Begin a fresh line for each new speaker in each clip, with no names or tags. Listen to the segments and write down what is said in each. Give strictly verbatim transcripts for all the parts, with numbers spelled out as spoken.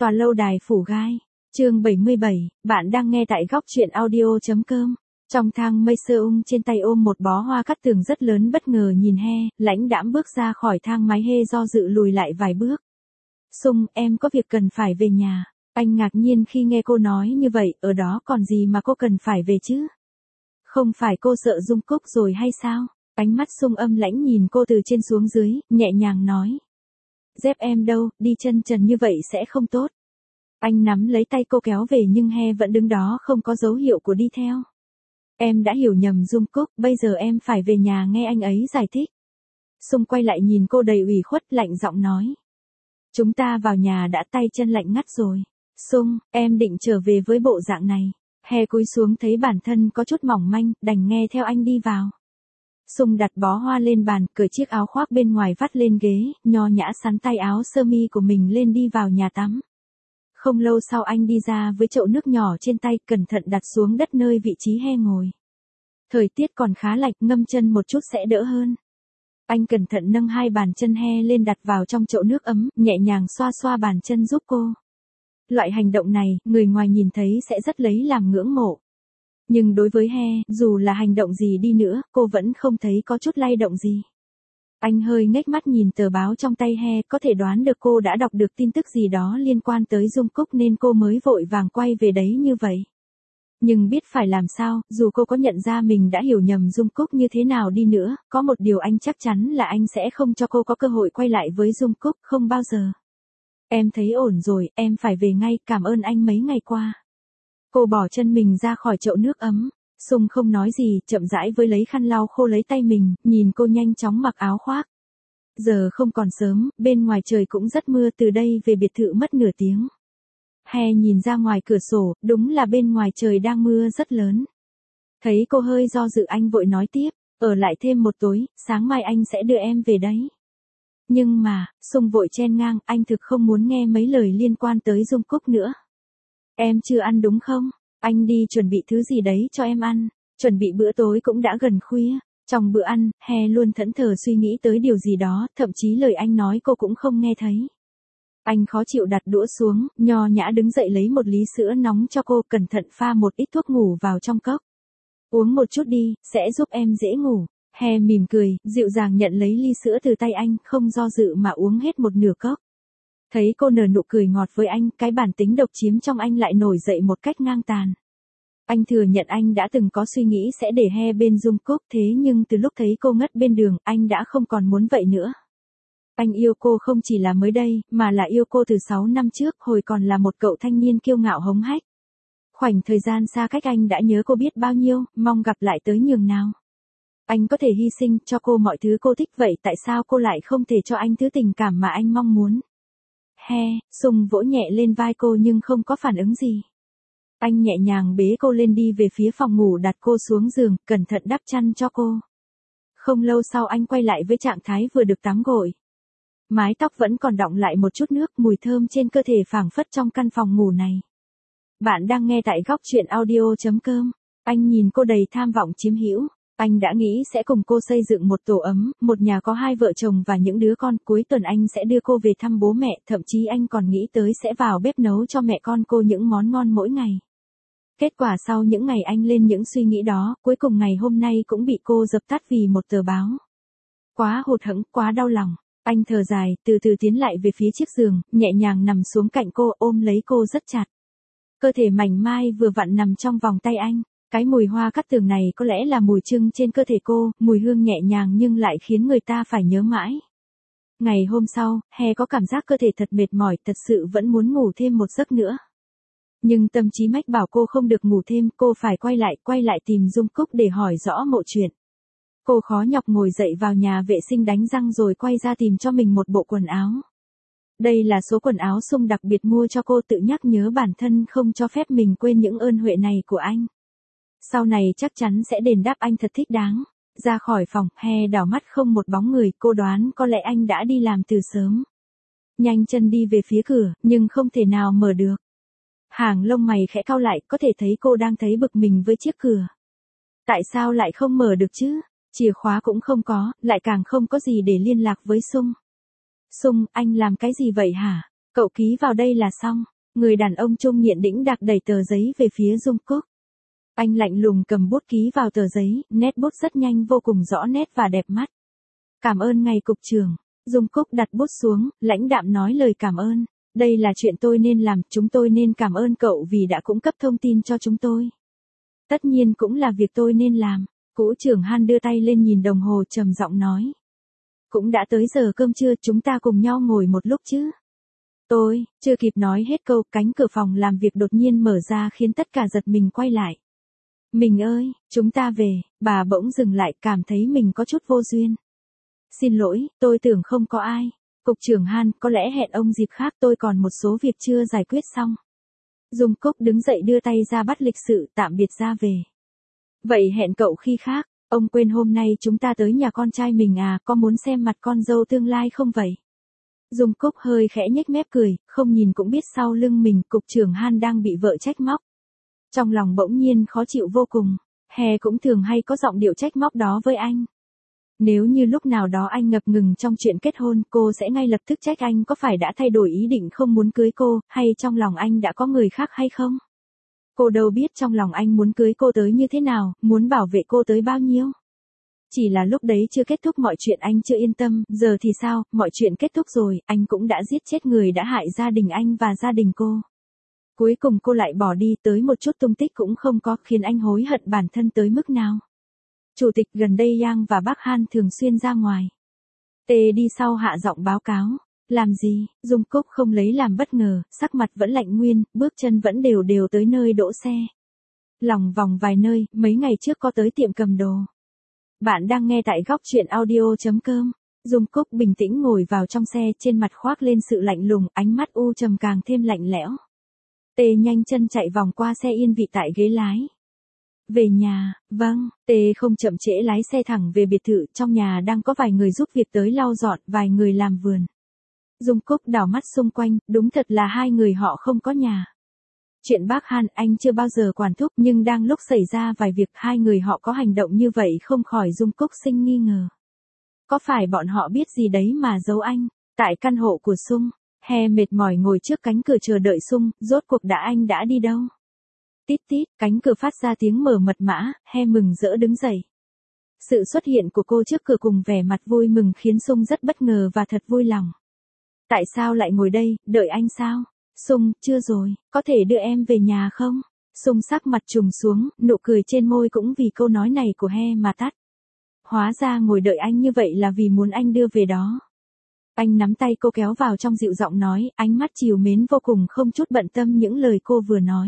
Tòa lâu đài phủ gai. Chương bảy mươi bảy, bạn đang nghe tại góc truyện audio chấm com. Trong thang mây sơ ung trên tay ôm một bó hoa cát tường rất lớn, bất ngờ nhìn He, lãnh đãm bước ra khỏi thang máy. He do dự lùi lại vài bước. Sung, em có việc cần phải về nhà. Anh ngạc nhiên khi nghe cô nói như vậy, ở đó còn gì mà cô cần phải về chứ? Không phải cô sợ Dung Cúc rồi hay sao? Ánh mắt Sung âm lãnh nhìn cô từ trên xuống dưới, nhẹ nhàng nói. Dép em đâu, đi chân trần như vậy sẽ không tốt. Anh nắm lấy tay cô kéo về nhưng He vẫn đứng đó không có dấu hiệu của đi theo. Em đã hiểu nhầm Dung Cúc, bây giờ em phải về nhà nghe anh ấy giải thích. Sung quay lại nhìn cô đầy ủy khuất, lạnh giọng nói. Chúng ta vào nhà đã tay chân lạnh ngắt rồi. Sung, em định trở về với bộ dạng này. He cúi xuống thấy bản thân có chút mỏng manh, đành nghe theo anh đi vào. Sung đặt bó hoa lên bàn, cởi chiếc áo khoác bên ngoài vắt lên ghế, nho nhã sắn tay áo sơ mi của mình lên đi vào nhà tắm. Không lâu sau anh đi ra với chậu nước nhỏ trên tay, cẩn thận đặt xuống đất nơi vị trí He ngồi. Thời tiết còn khá lạnh, ngâm chân một chút sẽ đỡ hơn. Anh cẩn thận nâng hai bàn chân He lên đặt vào trong chậu nước ấm, nhẹ nhàng xoa xoa bàn chân giúp cô. Loại hành động này, người ngoài nhìn thấy sẽ rất lấy làm ngưỡng mộ. Nhưng đối với He, dù là hành động gì đi nữa, cô vẫn không thấy có chút lay động gì. Anh hơi nhếch mắt nhìn tờ báo trong tay He, có thể đoán được cô đã đọc được tin tức gì đó liên quan tới Dung Cúc nên cô mới vội vàng quay về đấy như vậy. Nhưng biết phải làm sao, dù cô có nhận ra mình đã hiểu nhầm Dung Cúc như thế nào đi nữa, có một điều anh chắc chắn là anh sẽ không cho cô có cơ hội quay lại với Dung Cúc, không bao giờ. Em thấy ổn rồi, em phải về ngay, cảm ơn anh mấy ngày qua. Cô bỏ chân mình ra khỏi chậu nước ấm. Sung không nói gì, chậm rãi với lấy khăn lau khô lấy tay mình, nhìn cô nhanh chóng mặc áo khoác. Giờ không còn sớm, bên ngoài trời cũng rất mưa, từ đây về biệt thự mất nửa tiếng. He nhìn ra ngoài cửa sổ, đúng là bên ngoài trời đang mưa rất lớn. Thấy cô hơi do dự anh vội nói tiếp, ở lại thêm một tối, sáng mai anh sẽ đưa em về đấy. Nhưng mà, Sung vội chen ngang, anh thực không muốn nghe mấy lời liên quan tới Dung Cúc nữa. Em chưa ăn đúng không? Anh đi chuẩn bị thứ gì đấy cho em ăn. Chuẩn bị bữa tối cũng đã gần khuya. Trong bữa ăn, He luôn thẫn thờ suy nghĩ tới điều gì đó, thậm chí lời anh nói cô cũng không nghe thấy. Anh khó chịu đặt đũa xuống, nho nhã đứng dậy lấy một ly sữa nóng cho cô, cẩn thận pha một ít thuốc ngủ vào trong cốc. Uống một chút đi, sẽ giúp em dễ ngủ. He mỉm cười, dịu dàng nhận lấy ly sữa từ tay anh, không do dự mà uống hết một nửa cốc. Thấy cô nở nụ cười ngọt với anh, cái bản tính độc chiếm trong anh lại nổi dậy một cách ngang tàn. Anh thừa nhận anh đã từng có suy nghĩ sẽ để He bên Dung Cúc, thế nhưng từ lúc thấy cô ngất bên đường, anh đã không còn muốn vậy nữa. Anh yêu cô không chỉ là mới đây, mà là yêu cô từ sáu năm trước, hồi còn là một cậu thanh niên kiêu ngạo hống hách. Khoảnh thời gian xa cách anh đã nhớ cô biết bao nhiêu, mong gặp lại tới nhường nào. Anh có thể hy sinh cho cô mọi thứ cô thích, vậy tại sao cô lại không thể cho anh thứ tình cảm mà anh mong muốn? He, Sung vỗ nhẹ lên vai cô nhưng không có phản ứng gì. Anh nhẹ nhàng bế cô lên đi về phía phòng ngủ, đặt cô xuống giường, cẩn thận đắp chăn cho cô. Không lâu sau anh quay lại với trạng thái vừa được tắm gội. Mái tóc vẫn còn đọng lại một chút nước, mùi thơm trên cơ thể phảng phất trong căn phòng ngủ này. Bạn đang nghe tại góc truyện audio chấm com. Anh nhìn cô đầy tham vọng chiếm hữu. Anh đã nghĩ sẽ cùng cô xây dựng một tổ ấm, một nhà có hai vợ chồng và những đứa con. Cuối tuần anh sẽ đưa cô về thăm bố mẹ, thậm chí anh còn nghĩ tới sẽ vào bếp nấu cho mẹ con cô những món ngon mỗi ngày. Kết quả sau những ngày anh lên những suy nghĩ đó, cuối cùng ngày hôm nay cũng bị cô dập tắt vì một tờ báo. Quá hụt hẫng, quá đau lòng. Anh thở dài, từ từ tiến lại về phía chiếc giường, nhẹ nhàng nằm xuống cạnh cô, ôm lấy cô rất chặt. Cơ thể mảnh mai vừa vặn nằm trong vòng tay anh. Cái mùi hoa cát tường này có lẽ là mùi trưng trên cơ thể cô, mùi hương nhẹ nhàng nhưng lại khiến người ta phải nhớ mãi. Ngày hôm sau, He có cảm giác cơ thể thật mệt mỏi, thật sự vẫn muốn ngủ thêm một giấc nữa. Nhưng tâm trí mách bảo cô không được ngủ thêm, cô phải quay lại, quay lại tìm Dung Cúc để hỏi rõ mọi chuyện. Cô khó nhọc ngồi dậy vào nhà vệ sinh đánh răng rồi quay ra tìm cho mình một bộ quần áo. Đây là số quần áo Sung đặc biệt mua cho cô, tự nhắc nhớ bản thân không cho phép mình quên những ơn huệ này của anh. Sau này chắc chắn sẽ đền đáp anh thật thích đáng. Ra khỏi phòng, He đảo mắt không một bóng người, cô đoán có lẽ anh đã đi làm từ sớm. Nhanh chân đi về phía cửa, nhưng không thể nào mở được. Hàng lông mày khẽ cau lại, có thể thấy cô đang thấy bực mình với chiếc cửa. Tại sao lại không mở được chứ? Chìa khóa cũng không có, lại càng không có gì để liên lạc với Sung. Sung, anh làm cái gì vậy hả? Cậu ký vào đây là xong. Người đàn ông trung niên đĩnh đạc đẩy tờ giấy về phía Dung Cúc. Anh lạnh lùng cầm bút ký vào tờ giấy, nét bút rất nhanh vô cùng rõ nét và đẹp mắt. Cảm ơn ngài cục trưởng. Dung Cúc đặt bút xuống, lãnh đạm nói lời cảm ơn. Đây là chuyện tôi nên làm, chúng tôi nên cảm ơn cậu vì đã cung cấp thông tin cho chúng tôi. Tất nhiên cũng là việc tôi nên làm. Cũ trưởng Han đưa tay lên nhìn đồng hồ trầm giọng nói. Cũng đã tới giờ cơm trưa, chúng ta cùng nhau ngồi một lúc chứ. Tôi, chưa kịp nói hết câu, cánh cửa phòng làm việc đột nhiên mở ra khiến tất cả giật mình quay lại. Mình ơi, chúng ta về, bà bỗng dừng lại cảm thấy mình có chút vô duyên. Xin lỗi, tôi tưởng không có ai. Cục trưởng Han, có lẽ hẹn ông dịp khác, tôi còn một số việc chưa giải quyết xong. Dung Cúc đứng dậy đưa tay ra bắt lịch sự, tạm biệt ra về. Vậy hẹn cậu khi khác, ông quên hôm nay chúng ta tới nhà con trai mình à, có muốn xem mặt con dâu tương lai không vậy? Dung Cúc hơi khẽ nhếch mép cười, không nhìn cũng biết sau lưng mình cục trưởng Han đang bị vợ trách móc. Trong lòng bỗng nhiên khó chịu vô cùng, Hè cũng thường hay có giọng điệu trách móc đó với anh. Nếu như lúc nào đó anh ngập ngừng trong chuyện kết hôn, cô sẽ ngay lập tức trách anh có phải đã thay đổi ý định không muốn cưới cô, hay trong lòng anh đã có người khác hay không? Cô đâu biết trong lòng anh muốn cưới cô tới như thế nào, muốn bảo vệ cô tới bao nhiêu. Chỉ là lúc đấy chưa kết thúc mọi chuyện anh chưa yên tâm, giờ thì sao, mọi chuyện kết thúc rồi, anh cũng đã giết chết người đã hại gia đình anh và gia đình cô. Cuối cùng cô lại bỏ đi, tới một chút tung tích cũng không có, khiến anh hối hận bản thân tới mức nào. Chủ tịch gần đây Yang và bác Han thường xuyên ra ngoài. Tê đi sau hạ giọng báo cáo. Làm gì? Dung Cúc không lấy làm bất ngờ, sắc mặt vẫn lạnh nguyên, bước chân vẫn đều đều tới nơi đỗ xe. Lòng vòng vài nơi, mấy ngày trước có tới tiệm cầm đồ. Bạn đang nghe tại góc truyện audio chấm com. Dung Cúc bình tĩnh ngồi vào trong xe, trên mặt khoác lên sự lạnh lùng, ánh mắt u trầm càng thêm lạnh lẽo. Tê nhanh chân chạy vòng qua xe yên vị tại ghế lái. Về nhà, vâng, Tê không chậm trễ lái xe thẳng về biệt thự, trong nhà đang có vài người giúp việc tới lau dọn, vài người làm vườn. Dung Cúc đảo mắt xung quanh, đúng thật là hai người họ không có nhà. Chuyện bác Han anh chưa bao giờ quản thúc, nhưng đang lúc xảy ra vài việc hai người họ có hành động như vậy không khỏi Dung Cúc sinh nghi ngờ. Có phải bọn họ biết gì đấy mà giấu anh? Tại căn hộ của Sung, He mệt mỏi ngồi trước cánh cửa chờ đợi Sung, rốt cuộc đã anh đã đi đâu? Tít tít, cánh cửa phát ra tiếng mở mật mã, He mừng rỡ đứng dậy. Sự xuất hiện của cô trước cửa cùng vẻ mặt vui mừng khiến Sung rất bất ngờ và thật vui lòng. Tại sao lại ngồi đây, đợi anh sao? Sung, chưa rồi, có thể đưa em về nhà không? Sung sắc mặt trùng xuống, nụ cười trên môi cũng vì câu nói này của He mà tắt. Hóa ra ngồi đợi anh như vậy là vì muốn anh đưa về đó. Anh nắm tay cô kéo vào trong dịu giọng nói, ánh mắt trìu mến vô cùng không chút bận tâm những lời cô vừa nói.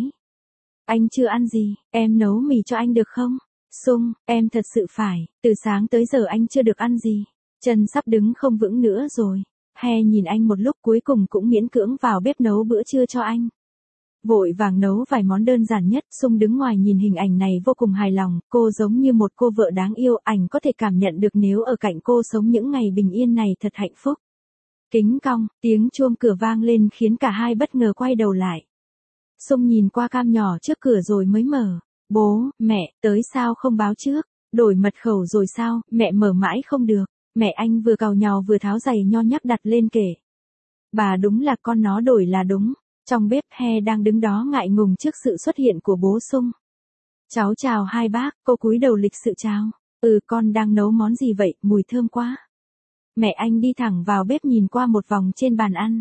Anh chưa ăn gì, em nấu mì cho anh được không? Sung, em thật sự phải, từ sáng tới giờ anh chưa được ăn gì. Chân sắp đứng không vững nữa rồi. He nhìn anh một lúc cuối cùng cũng miễn cưỡng vào bếp nấu bữa trưa cho anh. Vội vàng nấu vài món đơn giản nhất, Sung đứng ngoài nhìn hình ảnh này vô cùng hài lòng, cô giống như một cô vợ đáng yêu, ảnh có thể cảm nhận được nếu ở cạnh cô sống những ngày bình yên này thật hạnh phúc. Kính cong, tiếng chuông cửa vang lên khiến cả hai bất ngờ quay đầu lại. Sung nhìn qua cam nhỏ trước cửa rồi mới mở. Bố, mẹ, tới sao không báo trước? Đổi mật khẩu rồi sao, mẹ mở mãi không được. Mẹ anh vừa cào nhào vừa tháo giày nho nhắc đặt lên kệ. Bà đúng là con nó đổi là đúng. Trong bếp He đang đứng đó ngại ngùng trước sự xuất hiện của bố Sung. Cháu chào hai bác, cô cúi đầu lịch sự chào. Ừ, con đang nấu món gì vậy, mùi thơm quá. Mẹ anh đi thẳng vào bếp nhìn qua một vòng trên bàn ăn.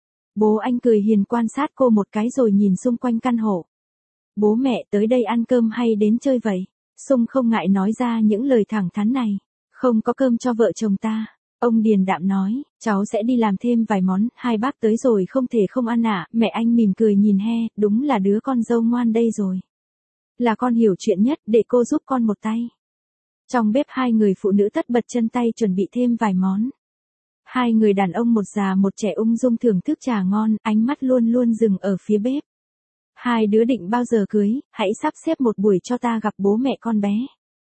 Bố anh cười hiền quan sát cô một cái rồi nhìn xung quanh căn hộ. Bố mẹ tới đây ăn cơm hay đến chơi vậy? Sung không ngại nói ra những lời thẳng thắn này. Không có cơm cho vợ chồng ta. Ông điềm đạm nói, cháu sẽ đi làm thêm vài món, hai bác tới rồi không thể không ăn ạ. À. Mẹ anh mỉm cười nhìn He, đúng là đứa con dâu ngoan đây rồi. Là con hiểu chuyện nhất, để cô giúp con một tay. Trong bếp hai người phụ nữ tất bật chân tay chuẩn bị thêm vài món. Hai người đàn ông một già một trẻ ung dung thưởng thức trà ngon, ánh mắt luôn luôn dừng ở phía bếp. Hai đứa định bao giờ cưới, hãy sắp xếp một buổi cho ta gặp bố mẹ con bé.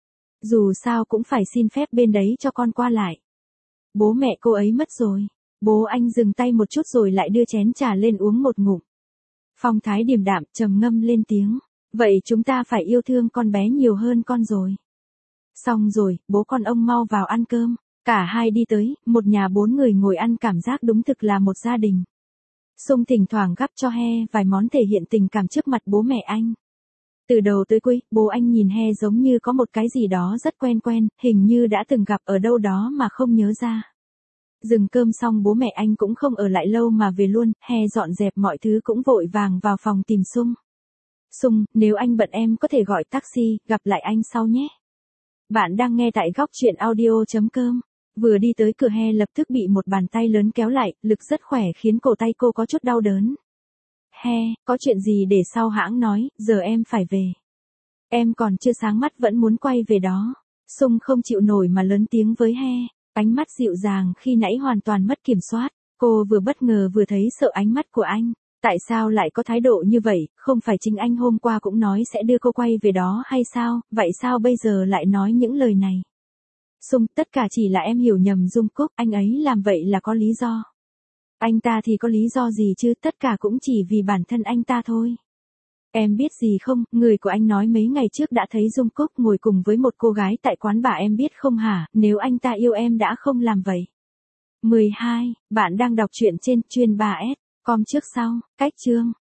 Dù sao cũng phải xin phép bên đấy cho con qua lại. Bố mẹ cô ấy mất rồi. Bố anh dừng tay một chút rồi lại đưa chén trà lên uống một ngụm. Phong thái điềm đạm trầm ngâm lên tiếng. Vậy chúng ta phải yêu thương con bé nhiều hơn con rồi. Xong rồi, bố con ông mau vào ăn cơm. Cả hai đi tới, một nhà bốn người ngồi ăn cảm giác đúng thực là một gia đình. Sung thỉnh thoảng gắp cho He vài món thể hiện tình cảm trước mặt bố mẹ anh. Từ đầu tới cuối, bố anh nhìn He giống như có một cái gì đó rất quen quen, hình như đã từng gặp ở đâu đó mà không nhớ ra. Dừng cơm xong bố mẹ anh cũng không ở lại lâu mà về luôn, He dọn dẹp mọi thứ cũng vội vàng vào phòng tìm Sung. Sung, nếu anh bận em có thể gọi taxi, gặp lại anh sau nhé. Bạn đang nghe tại góc truyện audio.com. Vừa đi tới cửa He lập tức bị một bàn tay lớn kéo lại, lực rất khỏe khiến cổ tay cô có chút đau đớn. He, có chuyện gì để sau hãng nói, giờ em phải về. Em còn chưa sáng mắt vẫn muốn quay về đó. Sung không chịu nổi mà lớn tiếng với He, ánh mắt dịu dàng khi nãy hoàn toàn mất kiểm soát. Cô vừa bất ngờ vừa thấy sợ ánh mắt của anh. Tại sao lại có thái độ như vậy, không phải chính anh hôm qua cũng nói sẽ đưa cô quay về đó hay sao, vậy sao bây giờ lại nói những lời này? Sung, tất cả chỉ là em hiểu nhầm Dung Cúc, anh ấy làm vậy là có lý do. Anh ta thì có lý do gì chứ, tất cả cũng chỉ vì bản thân anh ta thôi. Em biết gì không, người của anh nói mấy ngày trước đã thấy Dung Cúc ngồi cùng với một cô gái tại quán bar em biết không hả, nếu anh ta yêu em đã không làm vậy. mười hai, bạn đang đọc truyện trên chuyên ba S, com trước sau, cách chương.